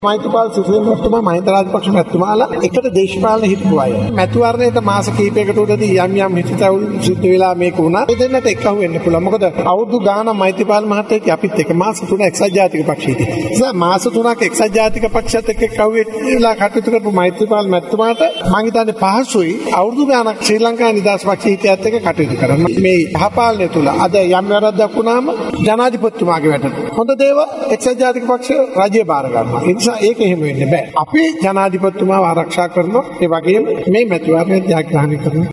මෛත්‍රීපාල සිරිසේන මහත්මයා මහින්ද රාජපක්ෂ මහත්මයාලා එකට දේශපාලන හිටපු අය. මැතිවරණයට මාස කිහිපයකට උඩදී යම් හිතතවුල් සිද්ධ වෙලා මේක වුණා. ඒ දෙන්නට එක්කහුව වෙන්න පුළුවන්. මොකද අවුරුදු ගාන මෛත්‍රීපාල මහත්තයා අපිත් එක්ක මාස 3 එක්සත් ජාතික පක්ෂයේදී. ඒ මාස 3ක් එක්සත් ජාතික පක්ෂයත් එක්ක එක්කහුව වෙලා කටයුතු කරපු මෛත්‍රීපාල මහත්මයාට මම හිතන්නේ පහසුයි අවුරුදු ගානක් ශ්‍රී ලංකා නිදහස් පක්ෂයේ හිටියත් එක්ක කටයුතු කරන්න. මේ යහපාලනය තුල අද යම් වැරද්දක් වුණාම ජනාධිපතිතුමාගේ වැටෙන. හොඳ දේව එක්සත් ජාතික පක්ෂ රජය බාර ගන්නවා. ඒ නිසා ඒක එහෙම වෙන්න බෑ. අපේ ජනාධිපතිතුමාව ආරක්ෂා කරනවා. ඒ වගේම මේ මැතිවරණය ජයග්‍රහණය කරනවා.